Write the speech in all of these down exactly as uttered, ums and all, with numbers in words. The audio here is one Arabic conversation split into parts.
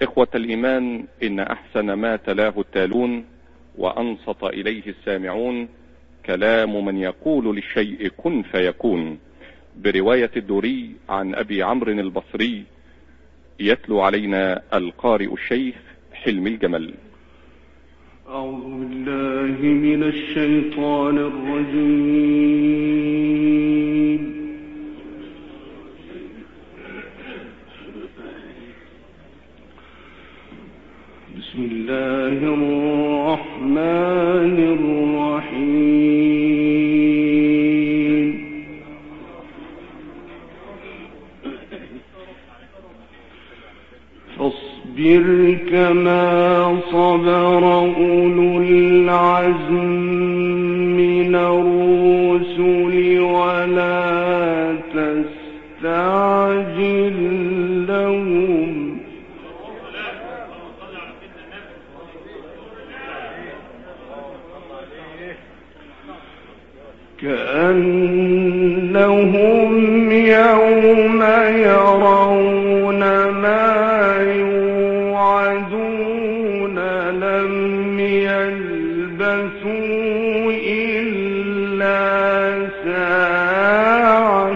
إخوة الإيمان، إن أحسن ما تلاه التالون وأنصت إليه السامعون كلام من يقول للشيء كن فيكون، برواية الدوري عن أبي عمرو البصري. يتلو علينا القارئ الشيخ حلمي الجمل. أعوذ بالله من الشيطان الرجيم. بسم الله الرحمن الرحيم. فاصبر كما صبر أولو العزم من الرسل ولا تستعجل لهم كأنهم يوم يرون ما يوعدون لم يلبثوا إلا ساعة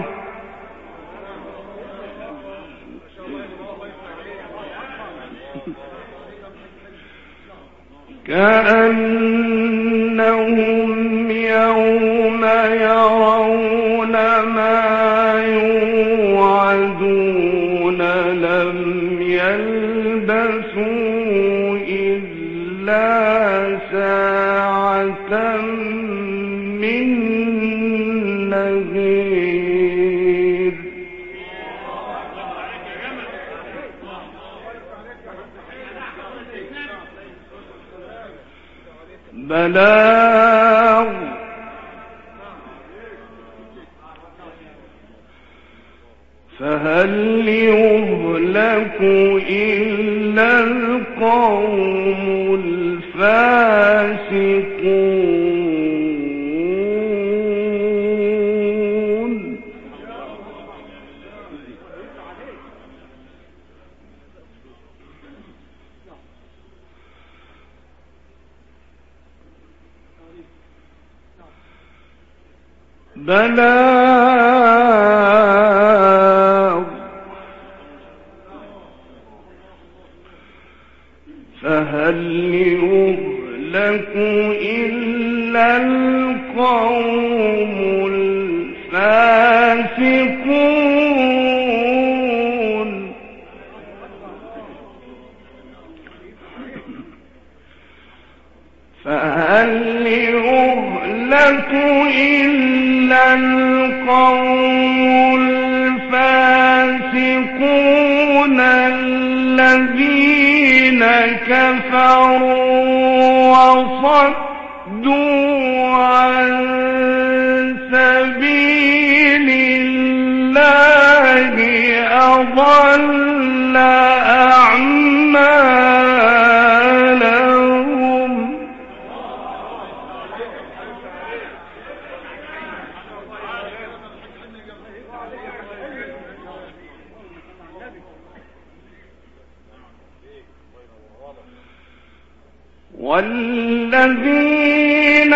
كأنهم يوم يرون ما يوعدون لم يلبثوا إلا ساعة من نهير بلاغ فهل يهلك إلا القوم الفاسقون بلاغ فهل يهلك إلا القوم الفاسقون فهل يهلك إلا القوم الفاسقون الذين كفروا وصدوا عن سبيل الله أضل أعمالهم والذين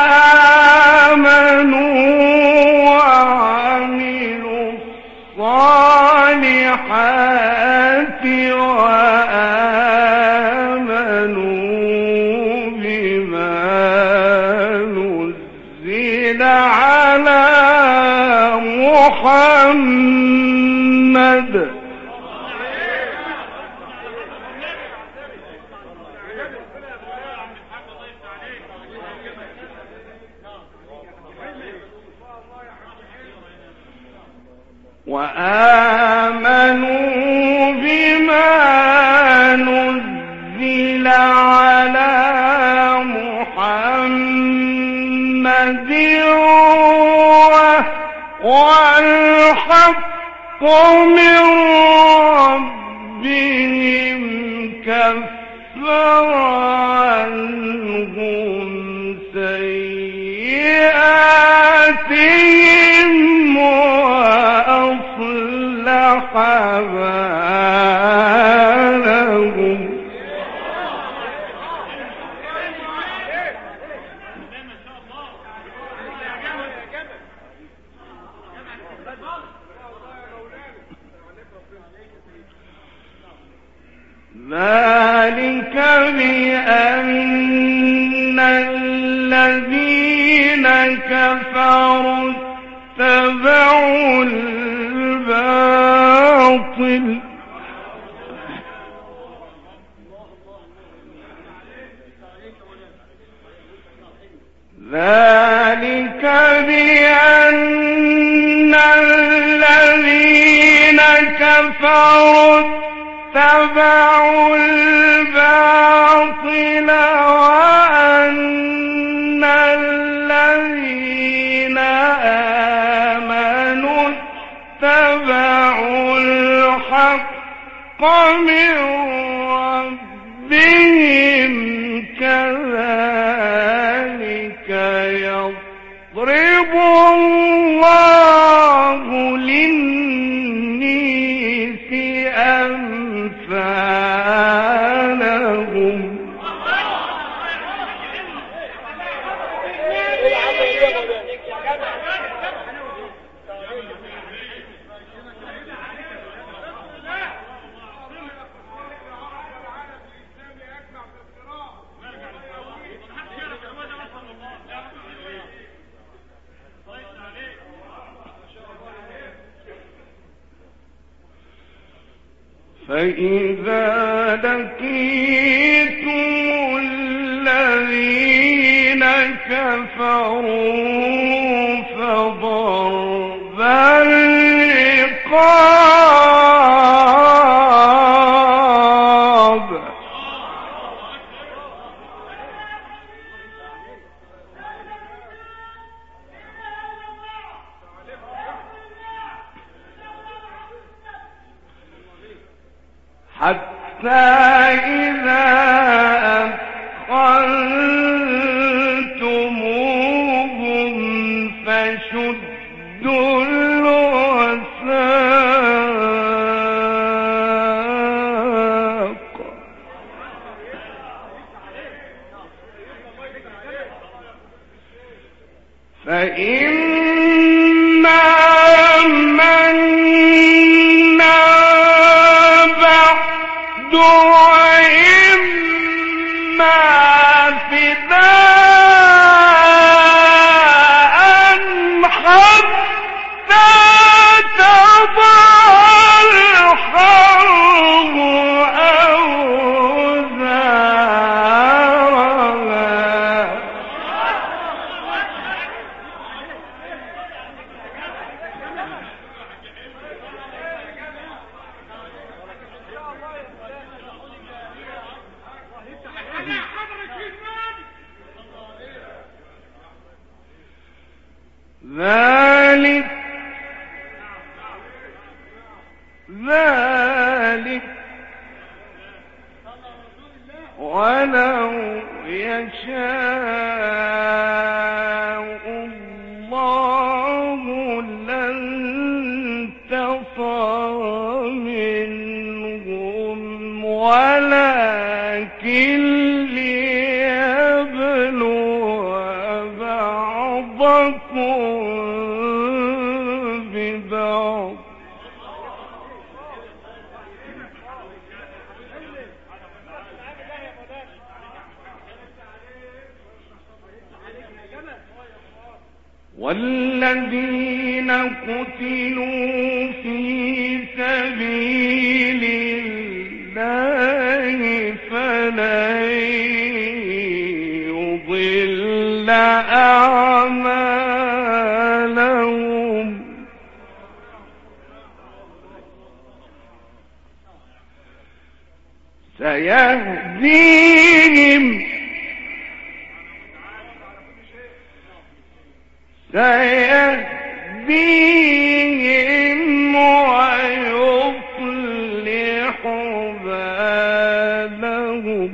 آمنوا وعملوا الصالحات وآمنوا بما نزل على محمد وآمنوا بما نزل على محمد والحق من ربهم كفر عنهم سيئاتهم وأصلح بالهم ذلك بأن الذين كفروا اتبعوا الباطل ذلك بأن الذين كفروا اتبعوا الباطل وأن الذين آمنوا اتبعوا الحق من ربهم كذلك يضرب الله للناس أمثالهم فإذا لقيتم الذين كفروا فضرب الرقاب حتى إذا أثخنتموهم فشدوا الوثاق فإما منا بعد وإما فداء حتى تضع الحرب أوزارها ذلك ذلك ولو يشاء الله لانتصر منهم ولكن ليبلو بعضكم ببعض والذين قتلوا في سبيل الله فلن يضل أعمالهم سيهديهم سيهديهم ويصلح بالهم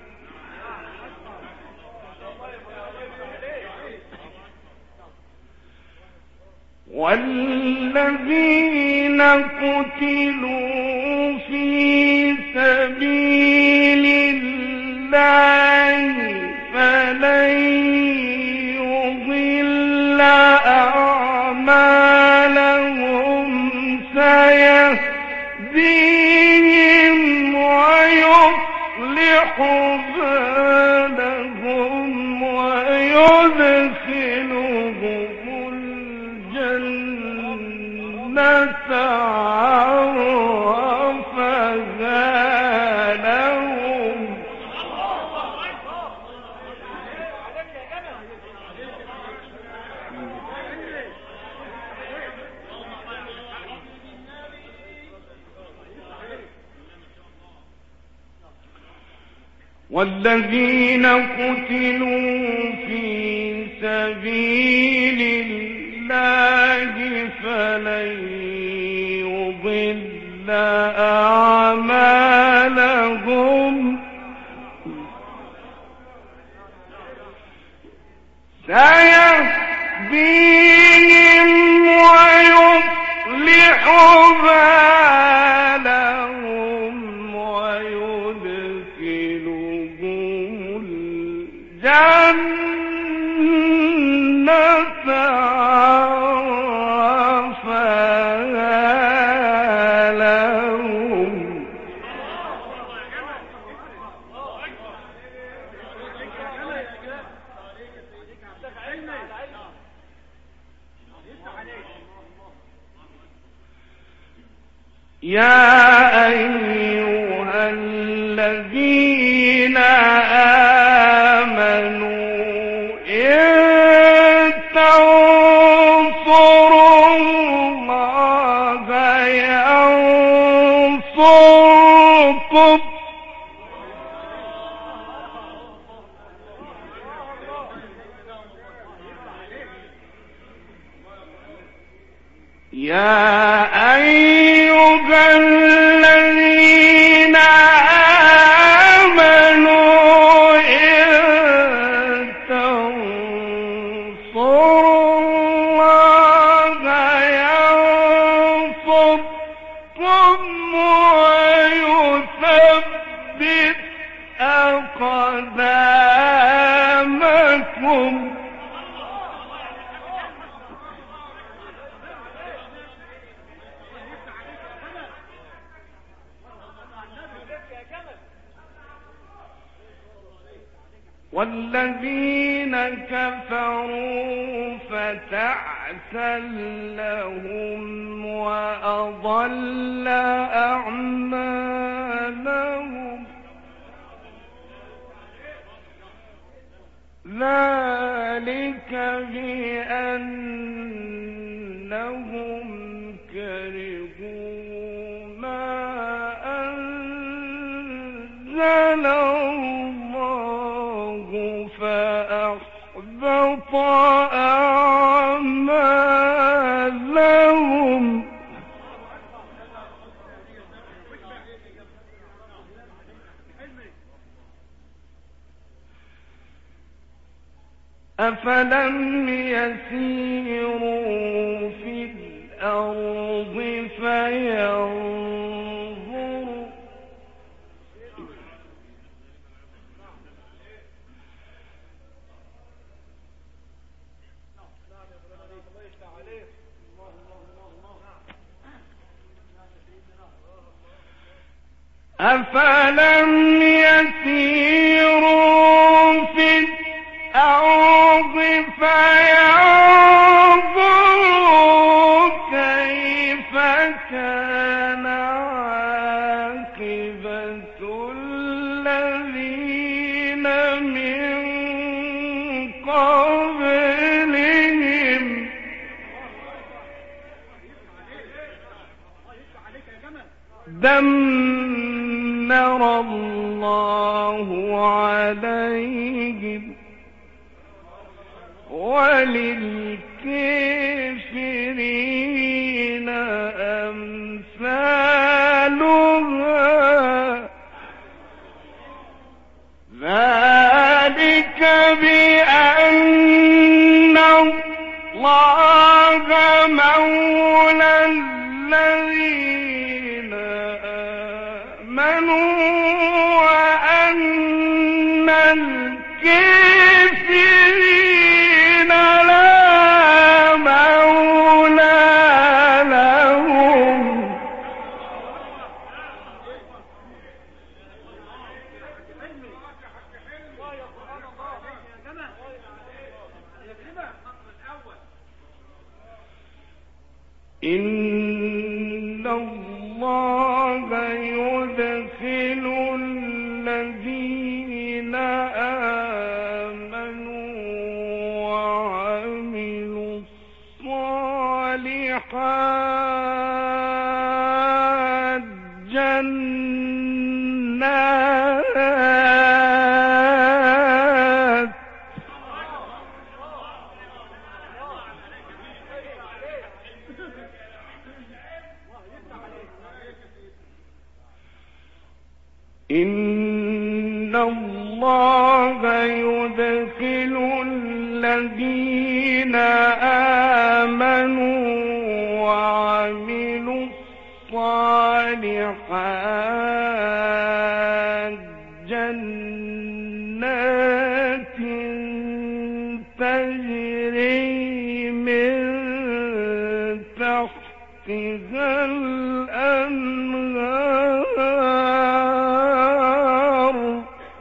والذين قتلوا في سبيل الله فلن يضل أعمالهم سيهديهم ويصلح بالهم ويدخلهم الجنة عرفها لهم. والذين قتلوا في سبيل الله فلن يضل أعمالهم سيهديهم ويصلح بالهم ويدخلهم الجنة عرفها لهم. يا أيها الذين آمنوا إن تنصروا الله ينصركم يا أيها الذين آمنوا إن تنصروا الله ينصركم ويثبت أقدامكم. والذين كفروا فتعسا لهم وأضل أعمالهم. ذلك بأنهم كرهوا ما أنزل الله فأحبط أعمالهم. أفلم يسيروا في الأرض فينظروا أفلم يسيروا في الأرض فينظروا كيف كان عاقبة الذين من قبلهم دمر الله عليهم وللكافرين أمثالها ذلك بأن الله مولى الذين آمنوا وأن الكافرين لا مولى لهم. إن الله يدخل الذين آمنوا وعملوا الصالحات جنات إن الله يدخل الذين آمنوا وعملوا الصالحات جنات تجري من تحتها الأنهار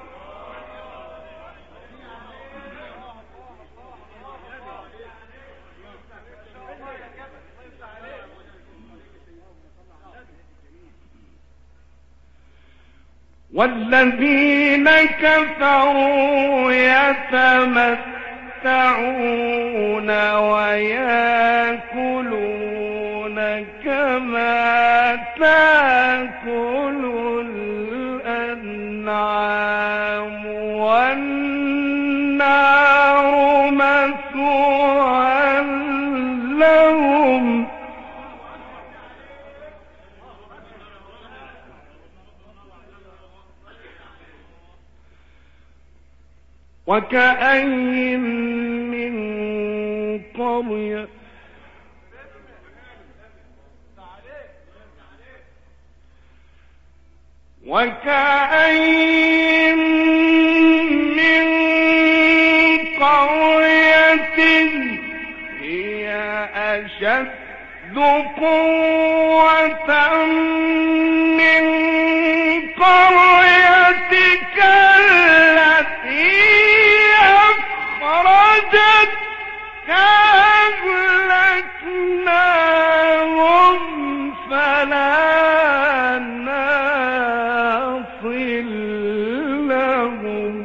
والذين كفروا يتمتعون ويأكلون كما تأكل الأنعام والنار مثوى لهم وكأين من قرية وكأين من قرية هي أشد قوة من قريتك التي أخرجتك أهلكناهم فلا ناصر لهم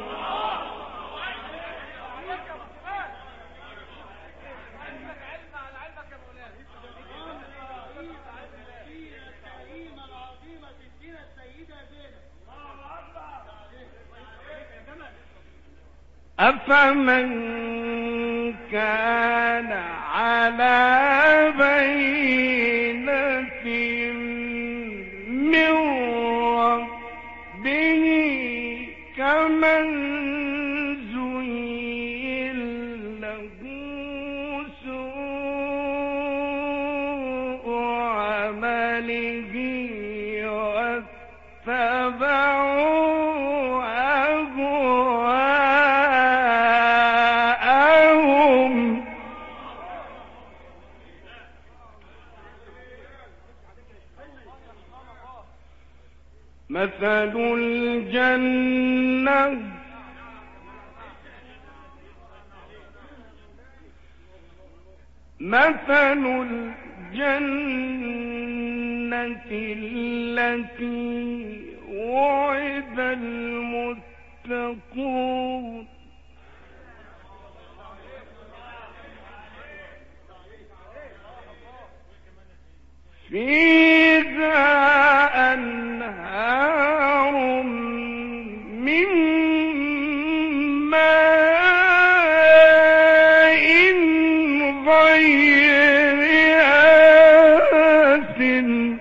أفمن كان على بينة من ربه كمن زين له سوء عمله واتبعوا مثل الجنة مثل الجنة التي وعد المتقون فيها أنهار من ماء غير آسن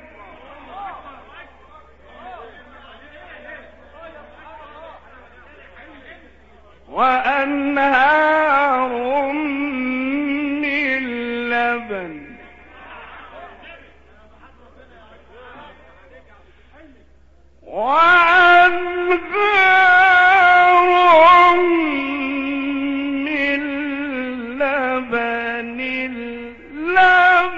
وأنهار من لبن وأنهار من لبن لم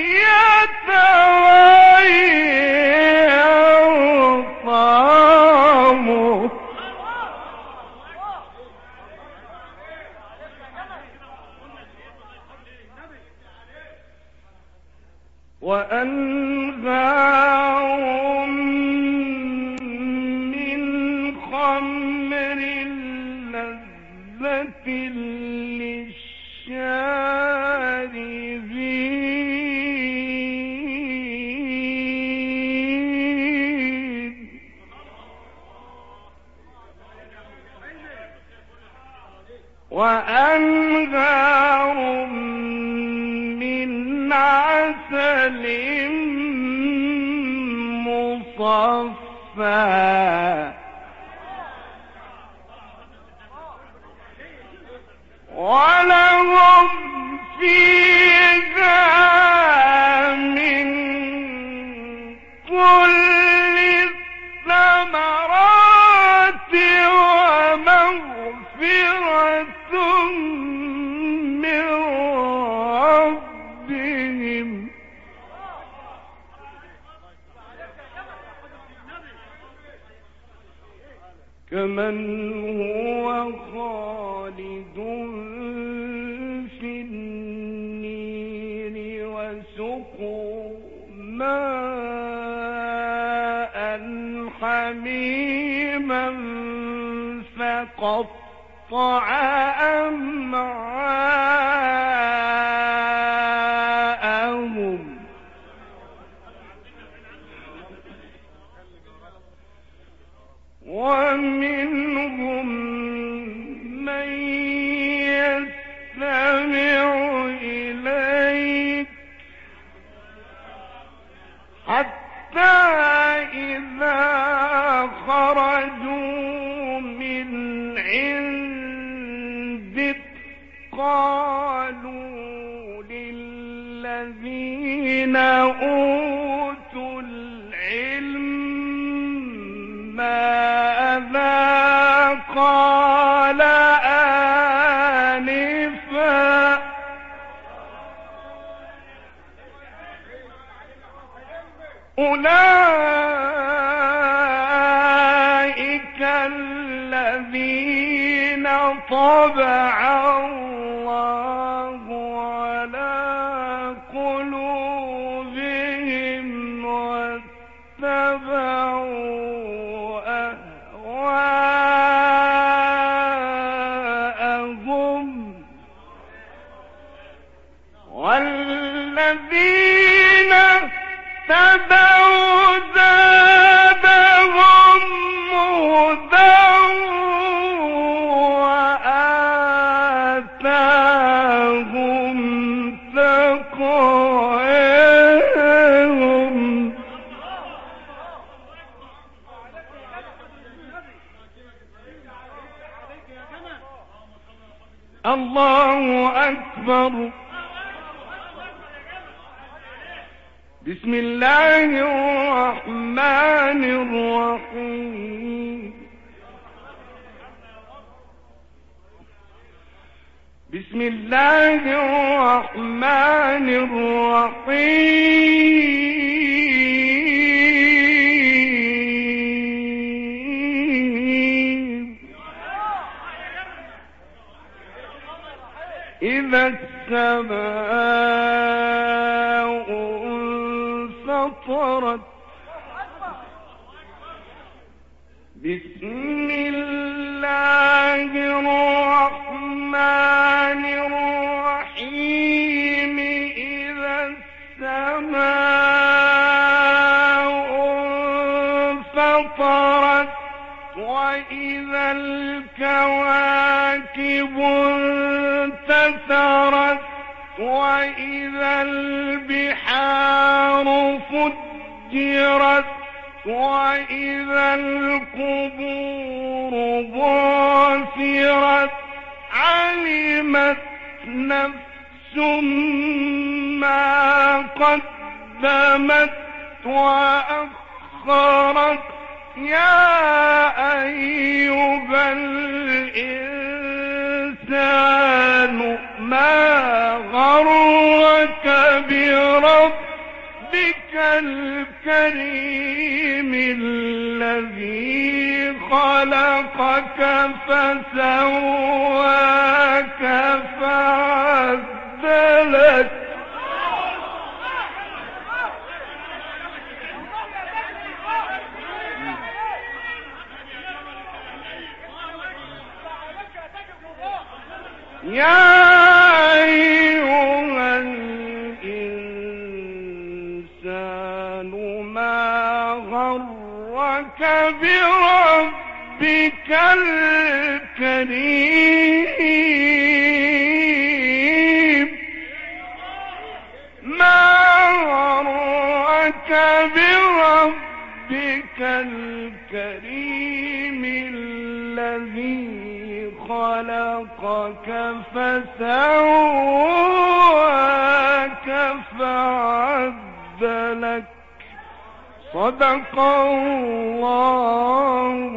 يتغير طعمه خمر لذة للشاربين وأنهار من عسل مصفى ولهم فيها من كل الثمرات ومغفرة من ربهم كمن هو خالد في النير وسقوا ماء حميما فقطع أمعاءهم ومنهم من يستمع إليك حتى إذا خرجوا من عندك قالوا للذين أوتوا العلم ماذا قال آنفا أولئك الذين طبع الله على قلوبهم واتبعوا أهواءهم والذين اتبعوا زادهم هدى وآتاهم تقواهم الله أكبر. بسم الله الرحمن الرحيم. بسم الله الرحمن الرحيم. إذا السماء انفطرت. بسم الله الرحمن الرحيم. إذا السماء انفطرت وإذا الكواكب انتثرت وإذا البحار فجرت وإذا القبور بعثرت علمت نفس ما قدمت وأخرت. يا أيها الإنسان ما غرك بربك الكريم الذي خلقك فسواك فعدلك يا أيها الإنسان ما غرك بربك الكريم ما غرك بربك الكريم الذي خلقك فسواك فعدلك صدق الله